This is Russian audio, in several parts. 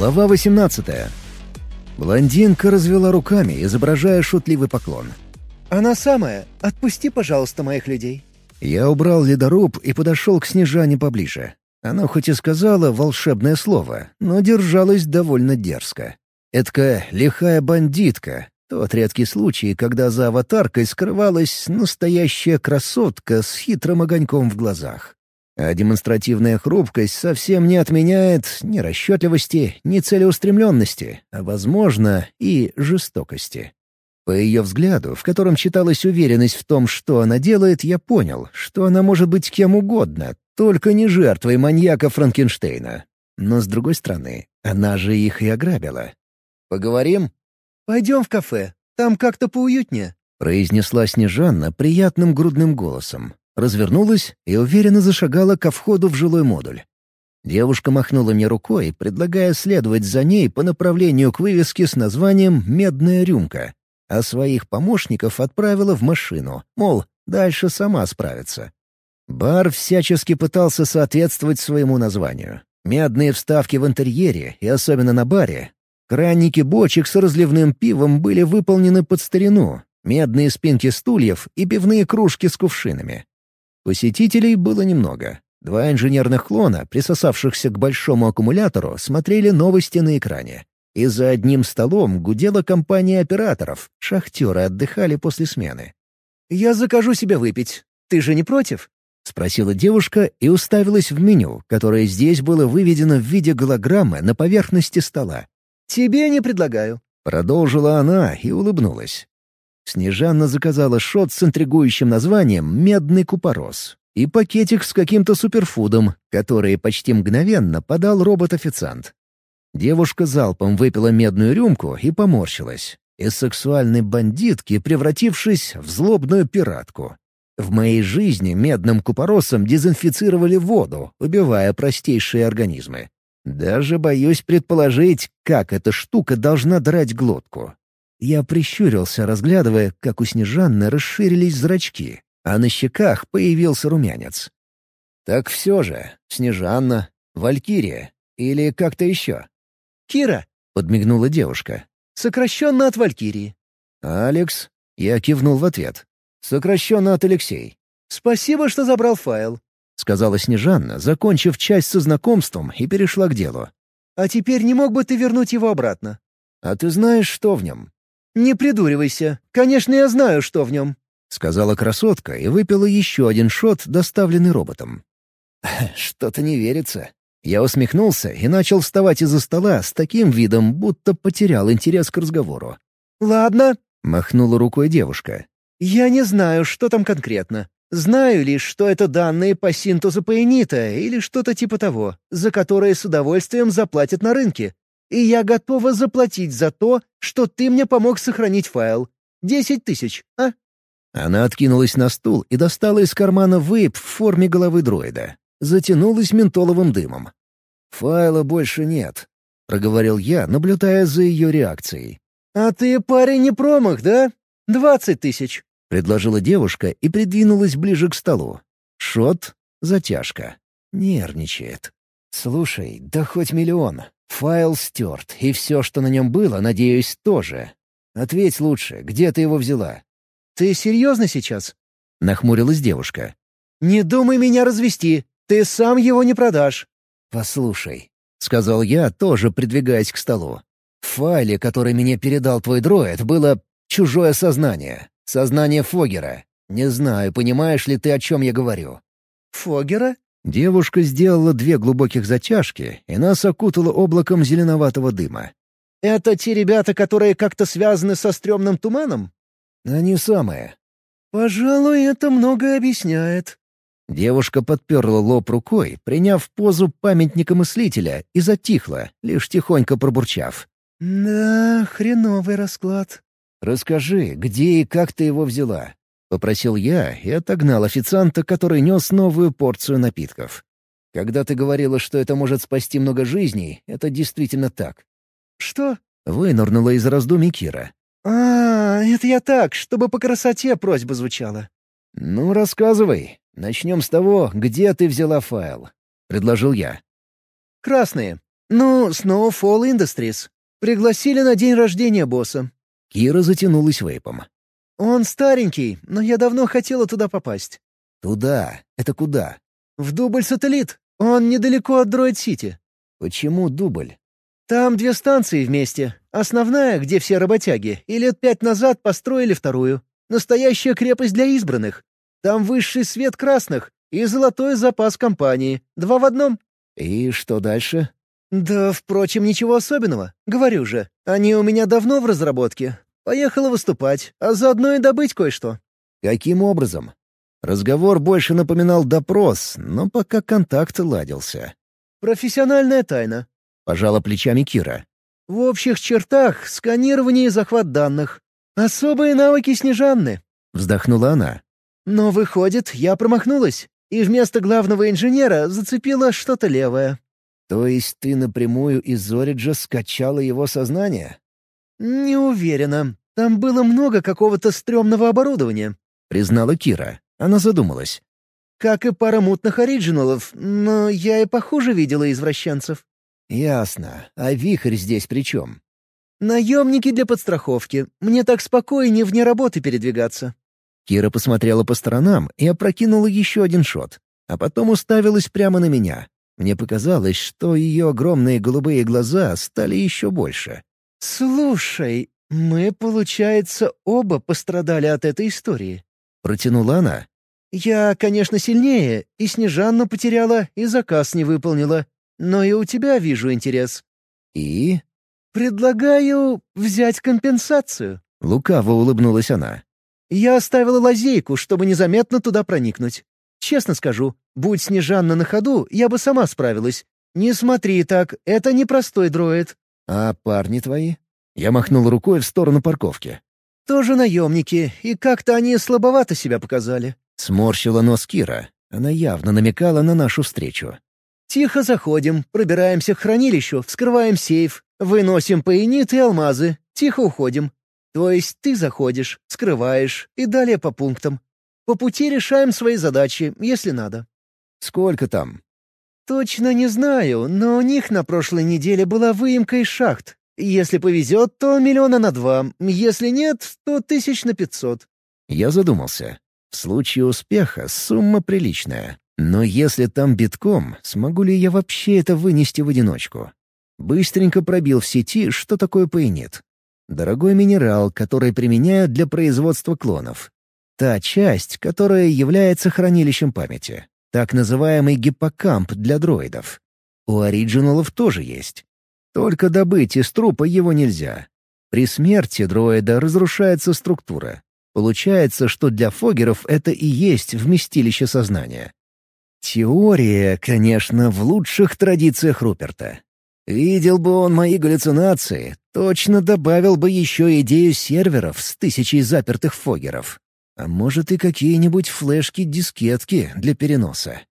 Глава 18. Блондинка развела руками, изображая шутливый поклон. «Она самая. Отпусти, пожалуйста, моих людей». Я убрал ледоруб и подошел к Снежане поближе. Она хоть и сказала волшебное слово, но держалась довольно дерзко. Эдакая лихая бандитка. Тот редкий случай, когда за аватаркой скрывалась настоящая красотка с хитрым огоньком в глазах. А демонстративная хрупкость совсем не отменяет ни расчетливости, ни целеустремленности, а, возможно, и жестокости. По ее взгляду, в котором читалась уверенность в том, что она делает, я понял, что она может быть кем угодно, только не жертвой маньяка Франкенштейна. Но, с другой стороны, она же их и ограбила. «Поговорим?» «Пойдем в кафе. Там как-то поуютнее», — произнесла Снежанна приятным грудным голосом. Развернулась и уверенно зашагала ко входу в жилой модуль. Девушка махнула мне рукой, предлагая следовать за ней по направлению к вывеске с названием «Медная рюмка», а своих помощников отправила в машину, мол, дальше сама справится. Бар всячески пытался соответствовать своему названию. Медные вставки в интерьере, и особенно на баре. Кранники бочек с разливным пивом были выполнены под старину, медные спинки стульев и пивные кружки с кувшинами. Посетителей было немного. 2 инженерных клона, присосавшихся к большому аккумулятору, смотрели новости на экране. И за одним столом гудела компания операторов, шахтеры отдыхали после смены. «Я закажу себе выпить. Ты же не против?» — спросила девушка и уставилась в меню, которое здесь было выведено в виде голограммы на поверхности стола. «Тебе не предлагаю», — продолжила она и улыбнулась. Снежанна заказала шот с интригующим названием «Медный купорос» и пакетик с каким-то суперфудом, который почти мгновенно подал робот-официант. Девушка залпом выпила медную рюмку и поморщилась, из сексуальной бандитки превратившись в злобную пиратку. В моей жизни медным купоросом дезинфицировали воду, убивая простейшие организмы. Даже боюсь предположить, как эта штука должна драть глотку. Я прищурился, разглядывая, как у Снежанны расширились зрачки, а на щеках появился румянец. «Так все же, Снежанна, Валькирия или как-то еще?» «Кира», — подмигнула девушка. «Сокращенно от Валькирии». «Алекс», — я кивнул в ответ. «Сокращенно от Алексей». «Спасибо, что забрал файл», — сказала Снежанна, закончив часть со знакомством, и перешла к делу. «А теперь не мог бы ты вернуть его обратно?» «А ты знаешь, что в нем?» «Не придуривайся. Конечно, я знаю, что в нем», — сказала красотка и выпила еще один шот, доставленный роботом. «Что-то не верится». Я усмехнулся и начал вставать из-за стола с таким видом, будто потерял интерес к разговору. «Ладно», — махнула рукой девушка. «Я не знаю, что там конкретно. Знаю лишь, что это данные по синтезу паэнита или что-то типа того, за которые с удовольствием заплатят на рынке. И я готова заплатить за то, что ты мне помог сохранить файл. 10 000, а?» Она откинулась на стул и достала из кармана вейп в форме головы дроида. Затянулась ментоловым дымом. «Файла больше нет», — проговорил я, наблюдая за ее реакцией. «А ты, парень, не промах, да? 20 000», — предложила девушка и придвинулась ближе к столу. Шот, затяжка. Нервничает. «Слушай, да хоть 1 000 000. Файл стерт, и все, что на нем было, надеюсь, тоже. Ответь лучше, где ты его взяла?» «Ты серьезно сейчас?» — нахмурилась девушка. «Не думай меня развести. Ты сам его не продашь». «Послушай», — сказал я, тоже придвигаясь к столу. «В файле, который мне передал твой дроид, было чужое сознание. Сознание Фоггера. Не знаю, понимаешь ли ты, о чем я говорю». «Фоггера?» Девушка сделала 2 глубоких затяжки, и нас окутало облаком зеленоватого дыма. «Это те ребята, которые как-то связаны со стрёмным туманом?» «Они самые». «Пожалуй, это многое объясняет». Девушка подперла лоб рукой, приняв позу памятника мыслителя, и затихла, лишь тихонько пробурчав. «Да, хреновый расклад». «Расскажи, где и как ты его взяла?» — попросил я и отогнал официанта, который нес новую порцию напитков. «Когда ты говорила, что это может спасти много жизней, это действительно так». «Что?» — вынырнула из раздумий Кира. Это я так, чтобы по красоте просьба звучала». «Ну, рассказывай. Начнем с того, где ты взяла файл», — предложил я. «Красные. Ну, Snowfall Industries. Пригласили на день рождения босса. Кира затянулась вейпом. Он старенький, но я давно хотела туда попасть. Туда? Это куда? В Дубль-сателлит. Он недалеко от Дроид-Сити. Почему Дубль? Там 2 станции вместе. Основная, где все работяги, и лет 5 назад построили вторую. Настоящая крепость для избранных. Там высший свет красных и золотой запас компании. 2 в одном. И что дальше? Да, впрочем, ничего особенного. Говорю же, они у меня давно в разработке. Поехала выступать, а заодно и добыть кое-что. Каким образом? Разговор больше напоминал допрос, но пока контакт ладился. Профессиональная тайна. Пожала плечами Кира. В общих чертах сканирование и захват данных. Особые навыки Снежанны. Вздохнула она. Но выходит, я промахнулась, и вместо главного инженера зацепила что-то левое. То есть ты напрямую из Ориджа скачала его сознание? Не уверена. Там было много какого-то стрёмного оборудования. Признала Кира. Она задумалась. Как и пара мутных оригиналов, но я и похуже видела извращенцев. Ясно. А вихрь здесь при чем? Наемники для подстраховки. Мне так спокойнее вне работы передвигаться. Кира посмотрела по сторонам и опрокинула еще один шот. А потом уставилась прямо на меня. Мне показалось, что ее огромные голубые глаза стали еще больше. «Слушай, мы, получается, оба пострадали от этой истории». Протянула она. «Я, конечно, сильнее, и Снежанну потеряла, и заказ не выполнила. Но и у тебя вижу интерес». «И?» «Предлагаю взять компенсацию». Лукаво улыбнулась она. «Я оставила лазейку, чтобы незаметно туда проникнуть. Честно скажу, будь Снежанна на ходу, я бы сама справилась. Не смотри так, это непростой дроид». «А парни твои?» Я махнул рукой в сторону парковки. «Тоже наемники, и как-то они слабовато себя показали». Сморщила нос Кира. Она явно намекала на нашу встречу. «Тихо заходим, пробираемся к хранилищу, вскрываем сейф, выносим паенит и алмазы, тихо уходим. То есть ты заходишь, скрываешь и далее по пунктам. По пути решаем свои задачи, если надо». «Сколько там?» «Точно не знаю, но у них на прошлой неделе была выемка из шахт. Если повезет, то 2 миллиона на 2, если нет, то 500 на 500». Я задумался. В случае успеха сумма приличная. Но если там битком, смогу ли я вообще это вынести в одиночку? Быстренько пробил в сети, что такое паенит. Дорогой минерал, который применяют для производства клонов. Та часть, которая является хранилищем памяти. Так называемый гиппокамп для дроидов. У оригиналов тоже есть. Только добыть из трупа его нельзя. При смерти дроида разрушается структура. Получается, что для фоггеров это и есть вместилище сознания. Теория, конечно, в лучших традициях Руперта. Видел бы он мои галлюцинации, точно добавил бы еще идею серверов с 1000 запертых фоггеров. А может и какие-нибудь флешки-дискетки для переноса.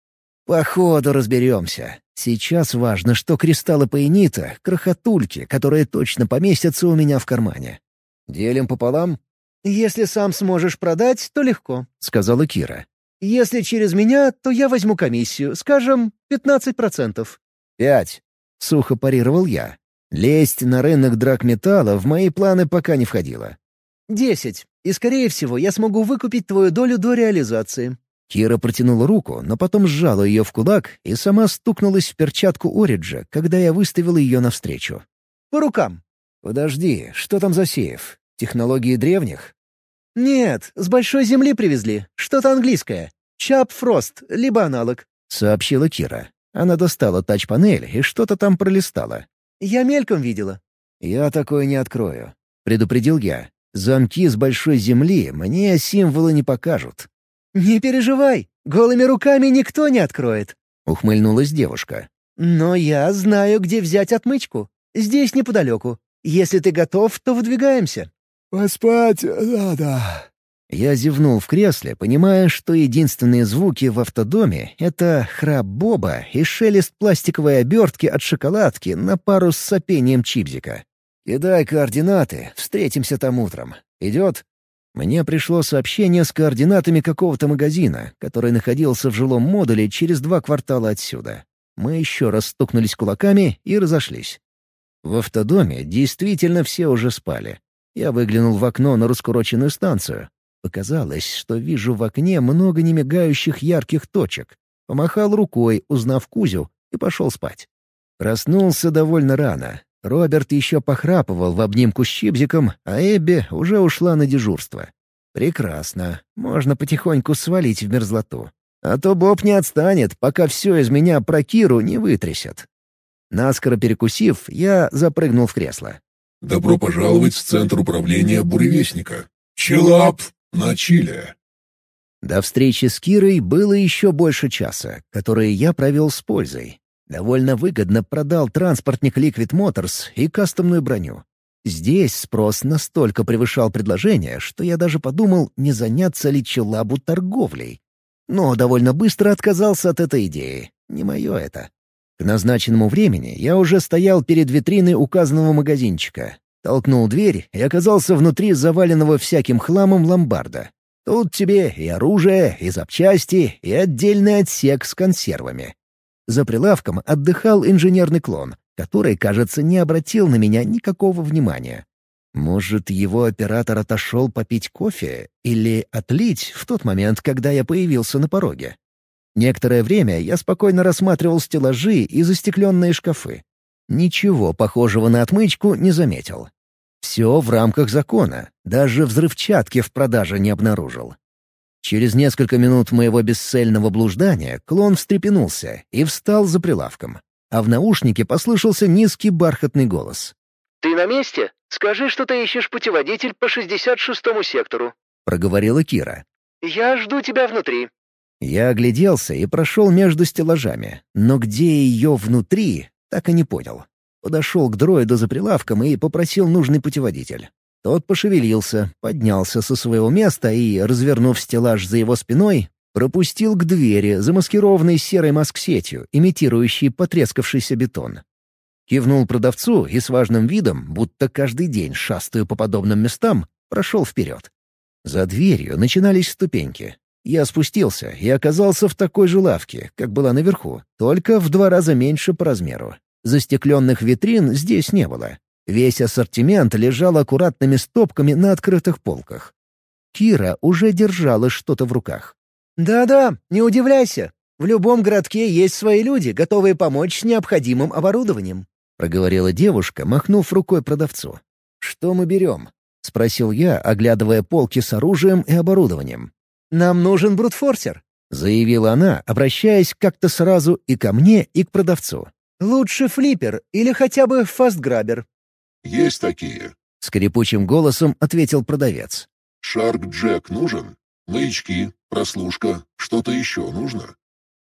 Походу разберемся. Сейчас важно, что кристаллы паенита — крохотульки, которые точно поместятся у меня в кармане. «Делим пополам?» «Если сам сможешь продать, то легко», — сказала Кира. «Если через меня, то я возьму комиссию, скажем, 15%. 5. — сухо парировал я. Лезть на рынок драгметалла в мои планы пока не входило. 10. И, скорее всего, я смогу выкупить твою долю до реализации». Кира протянула руку, но потом сжала ее в кулак и сама стукнулась в перчатку Ориджа, когда я выставил ее навстречу. «По рукам». «Подожди, что там за сейф? Технологии древних?» «Нет, с большой земли привезли. Что-то английское. Чап Фрост, либо аналог», — сообщила Кира. Она достала тач-панель и что-то там пролистала. «Я мельком видела». «Я такое не открою», — предупредил я. «Замки с большой земли мне символы не покажут». «Не переживай, голыми руками никто не откроет», — ухмыльнулась девушка. «Но я знаю, где взять отмычку. Здесь неподалеку. Если ты готов, то выдвигаемся». «Поспать надо». Я зевнул в кресле, понимая, что единственные звуки в автодоме — это храп Боба и шелест пластиковой обертки от шоколадки на пару с сопением чипзика. «Кидай координаты, встретимся там утром. Идет?» Мне пришло сообщение с координатами какого-то магазина, который находился в жилом модуле через 2 квартала отсюда. Мы еще раз стукнулись кулаками и разошлись. В автодоме действительно все уже спали. Я выглянул в окно на раскуроченную станцию. Показалось, что вижу в окне много немигающих ярких точек. Помахал рукой, узнав Кузю, и пошел спать. Проснулся довольно рано. Роберт еще похрапывал в обнимку с Чипзиком, а Эбби уже ушла на дежурство. Прекрасно. Можно потихоньку свалить в мерзлоту. А то Боб не отстанет, пока все из меня про Киру не вытрясет. Наскоро перекусив, я запрыгнул в кресло. «Добро пожаловать в Центр управления Буревестника. Чилап на Чиле». До встречи с Кирой было еще больше часа, которые я провел с пользой. Довольно выгодно продал транспортник Liquid Motors и кастомную броню. Здесь спрос настолько превышал предложение, что я даже подумал, не заняться ли Чилабу торговлей. Но довольно быстро отказался от этой идеи. Не мое это. К назначенному времени я уже стоял перед витриной указанного магазинчика. Толкнул дверь и оказался внутри заваленного всяким хламом ломбарда. Тут тебе и оружие, и запчасти, и отдельный отсек с консервами. За прилавком отдыхал инженерный клон, который, кажется, не обратил на меня никакого внимания. Может, его оператор отошел попить кофе или отлить в тот момент, когда я появился на пороге. Некоторое время я спокойно рассматривал стеллажи и застекленные шкафы. Ничего похожего на отмычку не заметил. Все в рамках закона, даже взрывчатки в продаже не обнаружил. Через несколько минут моего бесцельного блуждания клон встрепенулся и встал за прилавком, а в наушнике послышался низкий бархатный голос. «Ты на месте? Скажи, что ты ищешь путеводитель по 66-му сектору», — проговорила Кира. «Я жду тебя внутри». Я огляделся и прошел между стеллажами, но где ее внутри, так и не понял. Подошел к дроиду за прилавком и попросил нужный путеводитель. Тот пошевелился, поднялся со своего места и, развернув стеллаж за его спиной, пропустил к двери, замаскированной серой маск-сетью, имитирующей потрескавшийся бетон. Кивнул продавцу и с важным видом, будто каждый день шастаю по подобным местам, прошел вперед. За дверью начинались ступеньки. Я спустился и оказался в такой же лавке, как была наверху, только в 2 раза меньше по размеру. Застекленных витрин здесь не было. Весь ассортимент лежал аккуратными стопками на открытых полках. Кира уже держала что-то в руках. «Да-да, не удивляйся. В любом городке есть свои люди, готовые помочь с необходимым оборудованием», — проговорила девушка, махнув рукой продавцу. «Что мы берем?» — спросил я, оглядывая полки с оружием и оборудованием. «Нам нужен брутфорсер», — заявила она, обращаясь как-то сразу и ко мне, и к продавцу. «Лучше флиппер или хотя бы фастграбер». «Есть такие», — скрипучим голосом ответил продавец. «Шарк Джек нужен? Маячки, прослушка, что-то еще нужно?»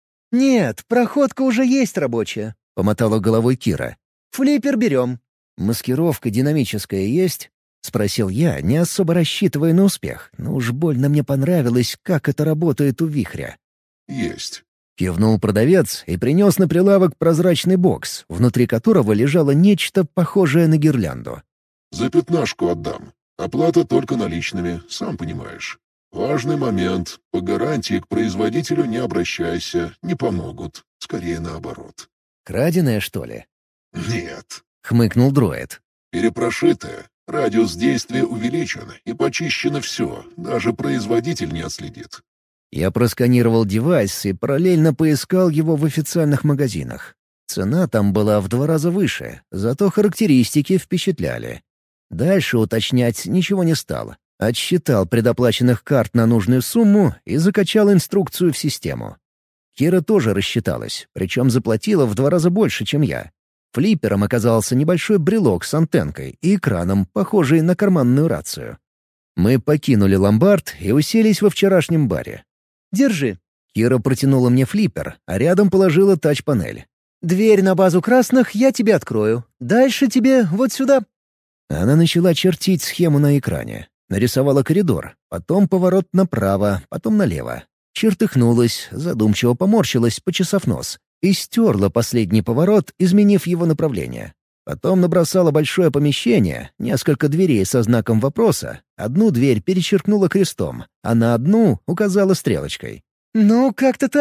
«Нет, проходка уже есть рабочая», — помотала головой Кира. «Флиппер берем». «Маскировка динамическая есть?» — спросил я, не особо рассчитывая на успех, но уж больно мне понравилось, как это работает у вихря. «Есть». Кивнул продавец и принес на прилавок прозрачный бокс, внутри которого лежало нечто похожее на гирлянду. «За 15 отдам. Оплата только наличными, сам понимаешь. Важный момент. По гарантии к производителю не обращайся, не помогут. Скорее наоборот». «Краденое, что ли?» «Нет». — хмыкнул дроид. «Перепрошитое. Радиус действия увеличен и почищено все, даже производитель не отследит». Я просканировал девайс и параллельно поискал его в официальных магазинах. Цена там была в 2 раза выше, зато характеристики впечатляли. Дальше уточнять ничего не стал. Отсчитал предоплаченных карт на нужную сумму и закачал инструкцию в систему. Кира тоже рассчиталась, причем заплатила в 2 раза больше, чем я. Флиппером оказался небольшой брелок с антенкой и экраном, похожий на карманную рацию. Мы покинули ломбард и уселись во вчерашнем баре. «Держи». Кира протянула мне флиппер, а рядом положила тач-панель. «Дверь на базу красных я тебе открою. Дальше тебе вот сюда». Она начала чертить схему на экране. Нарисовала коридор, потом поворот направо, потом налево. Чертыхнулась, задумчиво поморщилась, почесав нос, и стерла последний поворот, изменив его направление. Потом набросала большое помещение, несколько дверей со знаком вопроса. Одну дверь перечеркнула крестом, а на одну указала стрелочкой. «Ну, как-то так.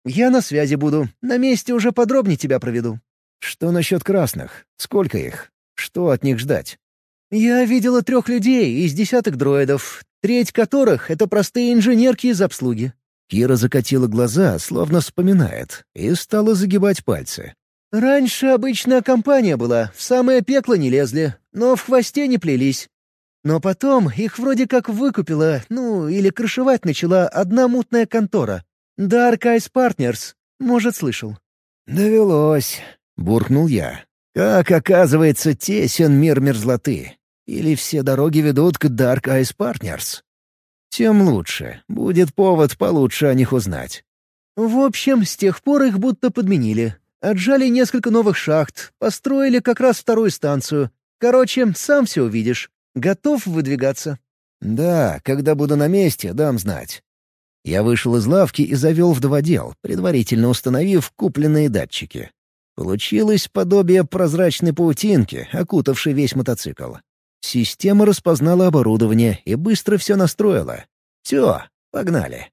Я на связи буду. На месте уже подробнее тебя проведу». «Что насчет красных? Сколько их? Что от них ждать?» «Я видела 3 людей из десяток дроидов, треть которых — это простые инженерки из обслуги». Кира закатила глаза, словно вспоминает, и стала загибать пальцы. «Раньше обычная компания была, в самое пекло не лезли, но в хвосте не плелись. Но потом их вроде как выкупила, или крышевать начала одна мутная контора. Dark Eyes Partners. Может, слышал?» «Довелось», — буркнул я. «Как оказывается, тесен мир мерзлоты. Или все дороги ведут к Dark Eyes Partners? Тем лучше. Будет повод получше о них узнать». В общем, с тех пор их будто подменили. Отжали несколько новых шахт, построили как раз 2-ю станцию. Короче, сам все увидишь. Готов выдвигаться?» «Да, когда буду на месте, дам знать». Я вышел из лавки и завел вдоводел, предварительно установив купленные датчики. Получилось подобие прозрачной паутинки, окутавшей весь мотоцикл. Система распознала оборудование и быстро все настроила. Все, погнали.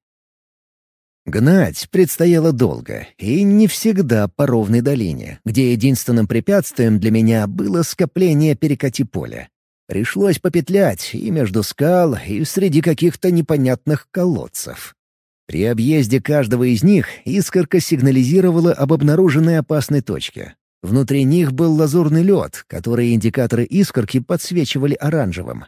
Гнать предстояло долго, и не всегда по ровной долине, где единственным препятствием для меня было скопление перекати-поля. Пришлось попетлять и между скал, и среди каких-то непонятных колодцев. При объезде каждого из них искорка сигнализировала об обнаруженной опасной точке. Внутри них был лазурный лед, который индикаторы искорки подсвечивали оранжевым.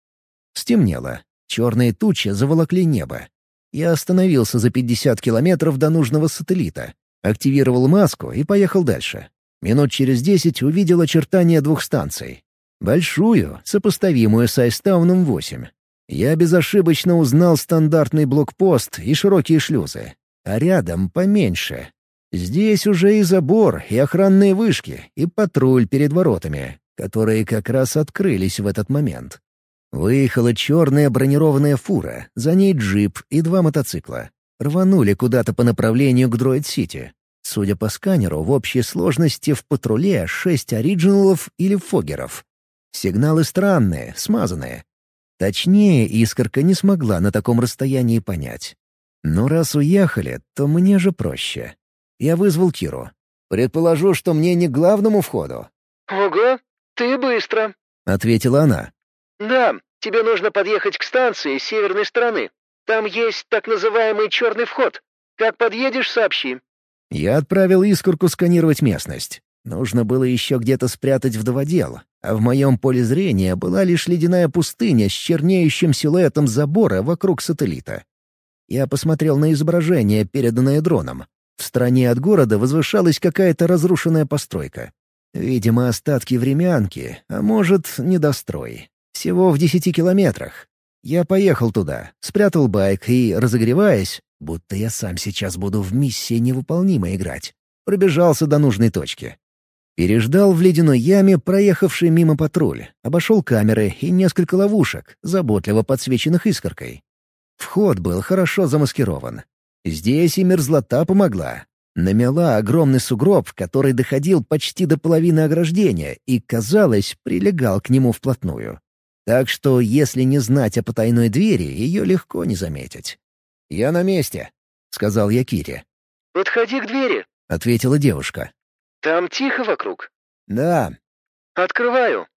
Стемнело. Черные тучи заволокли небо. Я остановился за 50 километров до нужного сателлита, активировал маску и поехал дальше. Минут через 10 увидел очертания 2 станций. Большую, сопоставимую с Айстауном-8. Я безошибочно узнал стандартный блокпост и широкие шлюзы. А рядом поменьше. Здесь уже и забор, и охранные вышки, и патруль перед воротами, которые как раз открылись в этот момент. Выехала черная бронированная фура, за ней джип и 2 мотоцикла. Рванули куда-то по направлению к Дроид-Сити. Судя по сканеру, в общей сложности в патруле 6 оригиналов или фоггеров. Сигналы странные, смазанные. Точнее, искорка не смогла на таком расстоянии понять. Но раз уехали, то мне же проще. Я вызвал Киру. «Предположу, что мне не к главному входу». «Ого, ты быстро», — ответила она. «Да, тебе нужно подъехать к станции с северной стороны. Там есть так называемый черный вход. Как подъедешь, сообщи». Я отправил искорку сканировать местность. Нужно было еще где-то спрятать вдоводел, а в моем поле зрения была лишь ледяная пустыня с чернеющим силуэтом забора вокруг сателлита. Я посмотрел на изображение, переданное дроном. В стороне от города возвышалась какая-то разрушенная постройка. Видимо, остатки времянки, а может, недострой. Всего в 10 километрах. Я поехал туда, спрятал байк и, разогреваясь, будто я сам сейчас буду в миссии невыполнимо играть, пробежался до нужной точки. Переждал в ледяной яме проехавший мимо патруль, обошел камеры и несколько ловушек, заботливо подсвеченных искоркой. Вход был хорошо замаскирован. Здесь и мерзлота помогла. Намела огромный сугроб, который доходил почти до половины ограждения и, казалось, прилегал к нему вплотную. Так что, если не знать о потайной двери, ее легко не заметить. «Я на месте», — сказал я Кире. «Подходи к двери», — ответила девушка. «Там тихо вокруг». «Да». «Открываю».